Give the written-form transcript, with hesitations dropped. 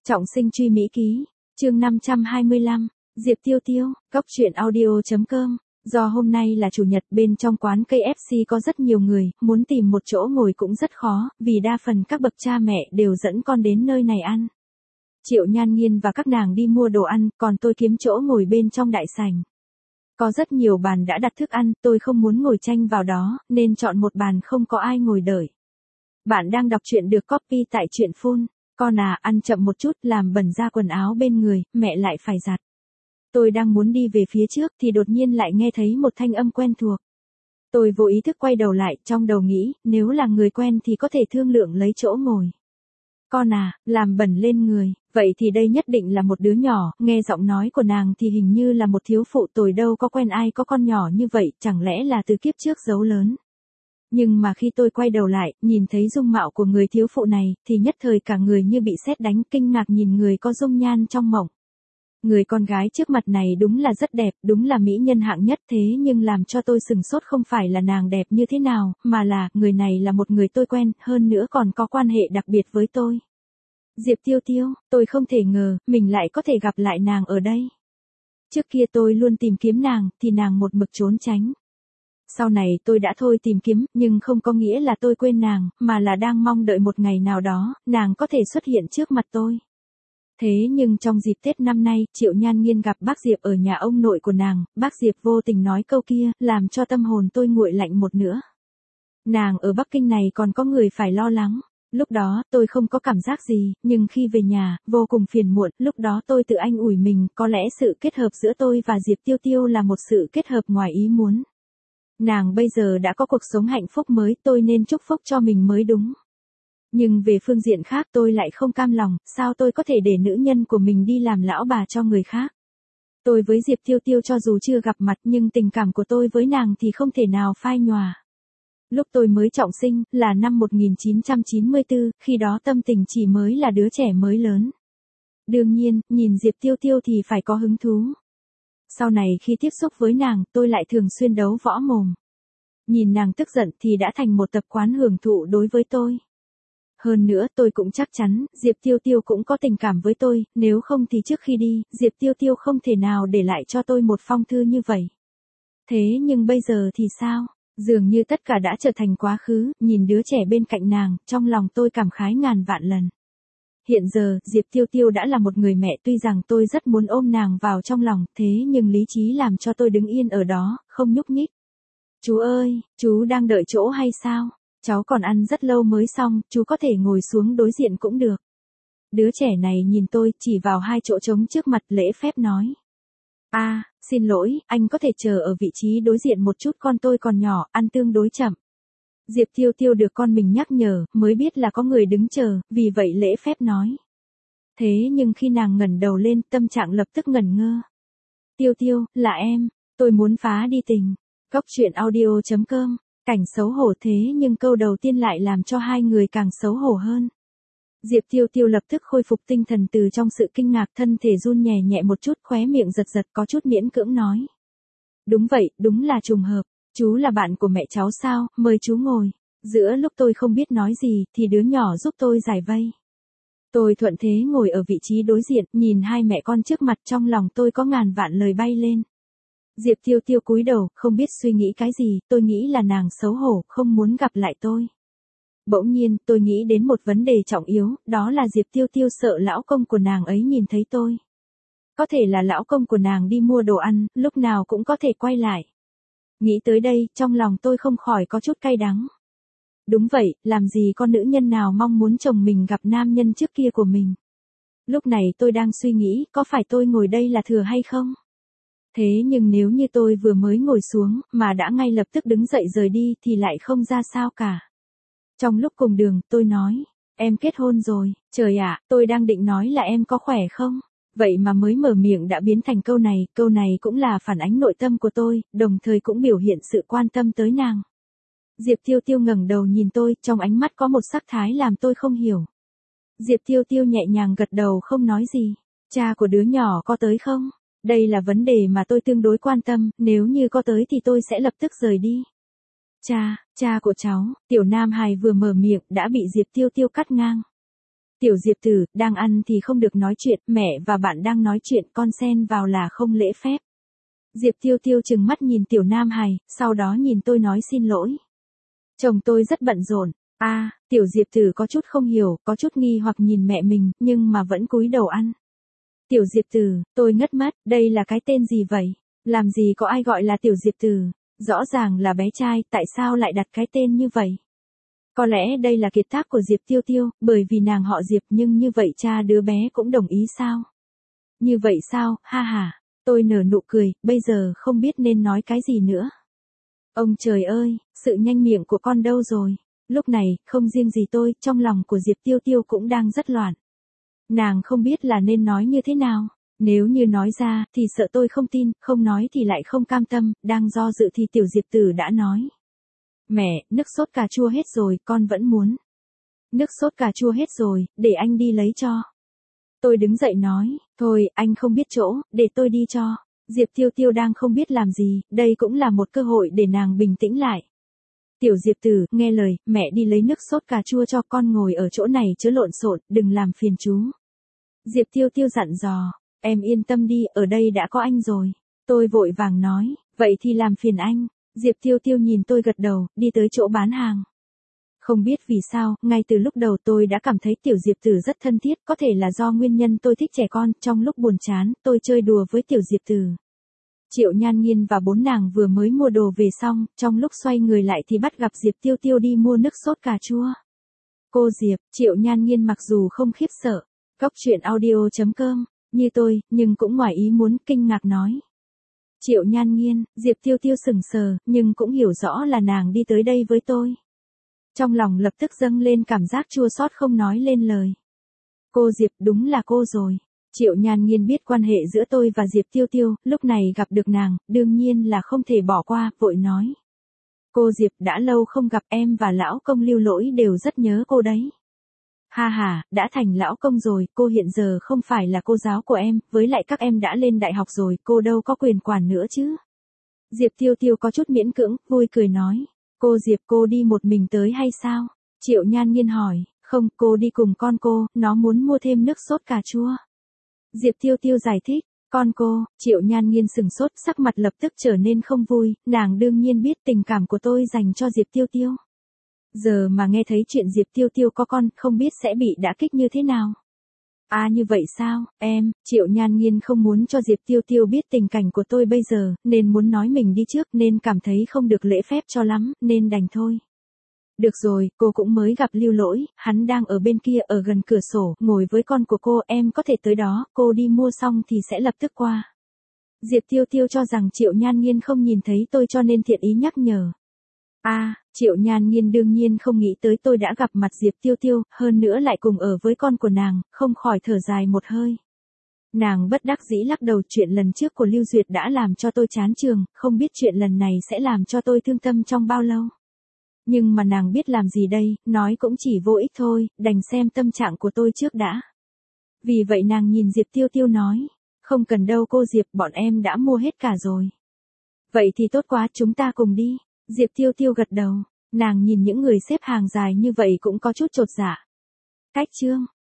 Trọng sinh truy Mỹ ký, chương 525, Diệp Tiêu Tiêu, Cóc truyện audio.com. Do hôm nay là chủ nhật, bên trong quán KFC có rất nhiều người, muốn tìm một chỗ ngồi cũng rất khó, vì đa phần các bậc cha mẹ đều dẫn con đến nơi này ăn. Triệu Nhan Nghiên và các nàng đi mua đồ ăn, còn tôi kiếm chỗ ngồi bên trong đại sảnh. Có rất nhiều bàn đã đặt thức ăn, tôi không muốn ngồi chen vào đó, nên chọn một bàn không có ai ngồi đợi. Bạn đang đọc truyện được copy tại truyện Full. Con à, ăn chậm một chút, làm bẩn ra quần áo bên người, mẹ lại phải giặt. Tôi đang muốn đi về phía trước thì đột nhiên lại nghe thấy một thanh âm quen thuộc. Tôi vô ý thức quay đầu lại, trong đầu nghĩ, nếu là người quen thì có thể thương lượng lấy chỗ ngồi. Con à, làm bẩn lên người, vậy thì đây nhất định là một đứa nhỏ, nghe giọng nói của nàng thì hình như là một thiếu phụ, tôi đâu có quen ai có con nhỏ như vậy, chẳng lẽ là từ kiếp trước giấu lớn. Nhưng mà khi tôi quay đầu lại, nhìn thấy dung mạo của người thiếu phụ này, thì nhất thời cả người như bị sét đánh, kinh ngạc nhìn người có dung nhan trong mộng. Người con gái trước mặt này đúng là rất đẹp, đúng là mỹ nhân hạng nhất, thế nhưng làm cho tôi sừng sốt không phải là nàng đẹp như thế nào, mà là, người này là một người tôi quen, hơn nữa còn có quan hệ đặc biệt với tôi. Diệp Tiêu Tiêu, tôi không thể ngờ, mình lại có thể gặp lại nàng ở đây. Trước kia tôi luôn tìm kiếm nàng, thì nàng một mực trốn tránh. Sau này tôi đã thôi tìm kiếm, nhưng không có nghĩa là tôi quên nàng, mà là đang mong đợi một ngày nào đó, nàng có thể xuất hiện trước mặt tôi. Thế nhưng trong dịp Tết năm nay, Triệu Nhan Nghiên gặp bác Diệp ở nhà ông nội của nàng, bác Diệp vô tình nói câu kia, làm cho tâm hồn tôi nguội lạnh một nữa. Nàng ở Bắc Kinh này còn có người phải lo lắng. Lúc đó, tôi không có cảm giác gì, nhưng khi về nhà, vô cùng phiền muộn, lúc đó tôi tự an ủi mình, có lẽ sự kết hợp giữa tôi và Diệp Tiêu Tiêu là một sự kết hợp ngoài ý muốn. Nàng bây giờ đã có cuộc sống hạnh phúc mới, tôi nên chúc phúc cho mình mới đúng. Nhưng về phương diện khác tôi lại không cam lòng, sao tôi có thể để nữ nhân của mình đi làm lão bà cho người khác. Tôi với Diệp Tiêu Tiêu cho dù chưa gặp mặt nhưng tình cảm của tôi với nàng thì không thể nào phai nhòa. Lúc tôi mới trọng sinh, là năm 1994, khi đó tâm tình chỉ mới là đứa trẻ mới lớn. Đương nhiên, nhìn Diệp Tiêu Tiêu thì phải có hứng thú. Sau này khi tiếp xúc với nàng, tôi lại thường xuyên đấu võ mồm. Nhìn nàng tức giận thì đã thành một tập quán hưởng thụ đối với tôi. Hơn nữa tôi cũng chắc chắn, Diệp Tiêu Tiêu cũng có tình cảm với tôi, nếu không thì trước khi đi, Diệp Tiêu Tiêu không thể nào để lại cho tôi một phong thư như vậy. Thế nhưng bây giờ thì sao? Dường như tất cả đã trở thành quá khứ, nhìn đứa trẻ bên cạnh nàng, trong lòng tôi cảm khái ngàn vạn lần. Hiện giờ, Diệp Tiêu Tiêu đã là một người mẹ, tuy rằng tôi rất muốn ôm nàng vào trong lòng, thế nhưng lý trí làm cho tôi đứng yên ở đó, không nhúc nhích. Chú ơi, chú đang đợi chỗ hay sao? Cháu còn ăn rất lâu mới xong, chú có thể ngồi xuống đối diện cũng được. Đứa trẻ này nhìn tôi, chỉ vào hai chỗ trống trước mặt, lễ phép nói. Xin lỗi, anh có thể chờ ở vị trí đối diện một chút, con tôi còn nhỏ, ăn tương đối chậm. Diệp Tiêu Tiêu được con mình nhắc nhở, mới biết là có người đứng chờ, vì vậy lễ phép nói. Thế nhưng khi nàng ngẩng đầu lên, tâm trạng lập tức ngẩn ngơ. Tiêu Tiêu, là em, tôi muốn phá đi tình. Cóc truyện audio.com. Cảnh xấu hổ, thế nhưng câu đầu tiên lại làm cho hai người càng xấu hổ hơn. Diệp Tiêu Tiêu lập tức khôi phục tinh thần từ trong sự kinh ngạc, thân thể run nhẹ nhẹ một chút, khóe miệng giật giật có chút miễn cưỡng nói. Đúng vậy, đúng là trùng hợp, chú là bạn của mẹ cháu sao, mời chú ngồi. Giữa lúc tôi không biết nói gì, thì đứa nhỏ giúp tôi giải vây. Tôi thuận thế ngồi ở vị trí đối diện, nhìn hai mẹ con trước mặt, trong lòng tôi có ngàn vạn lời bay lên. Diệp Tiêu Tiêu cúi đầu, không biết suy nghĩ cái gì, tôi nghĩ là nàng xấu hổ, không muốn gặp lại tôi. Bỗng nhiên, tôi nghĩ đến một vấn đề trọng yếu, đó là Diệp Tiêu Tiêu sợ lão công của nàng ấy nhìn thấy tôi. Có thể là lão công của nàng đi mua đồ ăn, lúc nào cũng có thể quay lại. Nghĩ tới đây, trong lòng tôi không khỏi có chút cay đắng. Đúng vậy, làm gì con nữ nhân nào mong muốn chồng mình gặp nam nhân trước kia của mình. Lúc này tôi đang suy nghĩ, có phải tôi ngồi đây là thừa hay không? Thế nhưng nếu như tôi vừa mới ngồi xuống, mà đã ngay lập tức đứng dậy rời đi thì lại không ra sao cả. Trong lúc cùng đường, tôi nói, em kết hôn rồi, trời ạ, tôi đang định nói là em có khỏe không? Vậy mà mới mở miệng đã biến thành câu này cũng là phản ánh nội tâm của tôi, đồng thời cũng biểu hiện sự quan tâm tới nàng. Diệp Tiêu Tiêu ngẩng đầu nhìn tôi, trong ánh mắt có một sắc thái làm tôi không hiểu. Diệp Tiêu Tiêu nhẹ nhàng gật đầu không nói gì. Cha của đứa nhỏ có tới không? Đây là vấn đề mà tôi tương đối quan tâm, nếu như có tới thì tôi sẽ lập tức rời đi. Cha của cháu, tiểu nam hài vừa mở miệng đã bị Diệp Tiêu Tiêu cắt ngang. Tiểu Diệp Tử, đang ăn thì không được nói chuyện, mẹ và bạn đang nói chuyện, con xen vào là không lễ phép. Diệp Tiêu Tiêu trừng mắt nhìn Tiểu Nam Hài, sau đó nhìn tôi nói xin lỗi. Chồng tôi rất bận rộn. Tiểu Diệp Tử có chút không hiểu, có chút nghi hoặc nhìn mẹ mình, nhưng mà vẫn cúi đầu ăn. Tiểu Diệp Tử, tôi ngất mắt, đây là cái tên gì vậy? Làm gì có ai gọi là Tiểu Diệp Tử? Rõ ràng là bé trai, tại sao lại đặt cái tên như vậy? Có lẽ đây là kiệt tác của Diệp Tiêu Tiêu, bởi vì nàng họ Diệp, nhưng như vậy cha đứa bé cũng đồng ý sao? Như vậy sao, ha ha. Tôi nở nụ cười, bây giờ không biết nên nói cái gì nữa. Ông trời ơi, sự nhanh miệng của con đâu rồi? Lúc này, không riêng gì tôi, trong lòng của Diệp Tiêu Tiêu cũng đang rất loạn. Nàng không biết là nên nói như thế nào. Nếu như nói ra, thì sợ tôi không tin, không nói thì lại không cam tâm, đang do dự thì Tiểu Diệp Tử đã nói. Mẹ, nước sốt cà chua hết rồi, con vẫn muốn. Nước sốt cà chua hết rồi, để anh đi lấy cho. Tôi đứng dậy nói, thôi, anh không biết chỗ, để tôi đi cho. Diệp Tiêu Tiêu đang không biết làm gì, đây cũng là một cơ hội để nàng bình tĩnh lại. Tiểu Diệp Tử, nghe lời, mẹ đi lấy nước sốt cà chua cho con ngồi ở chỗ này chớ lộn xộn, đừng làm phiền chú. Diệp Tiêu Tiêu dặn dò, em yên tâm đi, ở đây đã có anh rồi. Tôi vội vàng nói, vậy thì làm phiền anh. Diệp Tiêu Tiêu nhìn tôi gật đầu, đi tới chỗ bán hàng. Không biết vì sao, ngay từ lúc đầu tôi đã cảm thấy Tiểu Diệp Tử rất thân thiết, có thể là do nguyên nhân tôi thích trẻ con, trong lúc buồn chán, tôi chơi đùa với Tiểu Diệp Tử. Triệu Nhan Nhiên và bốn nàng vừa mới mua đồ về xong, trong lúc xoay người lại thì bắt gặp Diệp Tiêu Tiêu đi mua nước sốt cà chua. Cô Diệp, Triệu Nhan Nhiên mặc dù không khiếp sợ, Cóc Truyện Audio.com, như tôi, nhưng cũng ngoài ý muốn, kinh ngạc nói. Triệu Nhan Nhiên, Diệp Tiêu Tiêu sững sờ, nhưng cũng hiểu rõ là nàng đi tới đây với tôi. Trong lòng lập tức dâng lên cảm giác chua xót không nói lên lời. Cô Diệp, đúng là cô rồi. Triệu Nhan Nhiên biết quan hệ giữa tôi và Diệp Tiêu Tiêu, lúc này gặp được nàng, đương nhiên là không thể bỏ qua, vội nói. Cô Diệp, đã lâu không gặp, em và lão công Lưu Lỗi đều rất nhớ cô đấy. Ha ha, đã thành lão công rồi, cô hiện giờ không phải là cô giáo của em, với lại các em đã lên đại học rồi, cô đâu có quyền quản nữa chứ. Diệp Tiêu Tiêu có chút miễn cưỡng, vui cười nói. Cô Diệp, cô đi một mình tới hay sao? Triệu Nhan Nhiên hỏi, không, cô đi cùng con cô, nó muốn mua thêm nước sốt cà chua. Diệp Tiêu Tiêu giải thích, con cô, Triệu Nhan Nhiên sừng sốt, sắc mặt lập tức trở nên không vui, nàng đương nhiên biết tình cảm của tôi dành cho Diệp Tiêu Tiêu. Giờ mà nghe thấy chuyện Diệp Tiêu Tiêu có con, không biết sẽ bị đả kích như thế nào. Như vậy sao, em, Triệu Nhan Nhiên không muốn cho Diệp Tiêu Tiêu biết tình cảnh của tôi bây giờ, nên muốn nói mình đi trước, nên cảm thấy không được lễ phép cho lắm, nên đành thôi. Được rồi, cô cũng mới gặp Lưu Lỗi, hắn đang ở bên kia ở gần cửa sổ, ngồi với con của cô, em có thể tới đó, cô đi mua xong thì sẽ lập tức qua. Diệp Tiêu Tiêu cho rằng Triệu Nhan Nhiên không nhìn thấy tôi cho nên thiện ý nhắc nhở. Triệu Nhan Nhiên đương nhiên không nghĩ tới tôi đã gặp mặt Diệp Tiêu Tiêu, hơn nữa lại cùng ở với con của nàng, không khỏi thở dài một hơi. Nàng bất đắc dĩ lắc đầu, chuyện lần trước của Lưu Duyệt đã làm cho tôi chán trường, không biết chuyện lần này sẽ làm cho tôi thương tâm trong bao lâu. Nhưng mà nàng biết làm gì đây, nói cũng chỉ vô ích thôi, đành xem tâm trạng của tôi trước đã. Vì vậy nàng nhìn Diệp Tiêu Tiêu nói, không cần đâu cô Diệp, bọn em đã mua hết cả rồi. Vậy thì tốt quá, chúng ta cùng đi. Diệp Tiêu Tiêu gật đầu, nàng nhìn những người xếp hàng dài như vậy cũng có chút chột dạ. Cách chương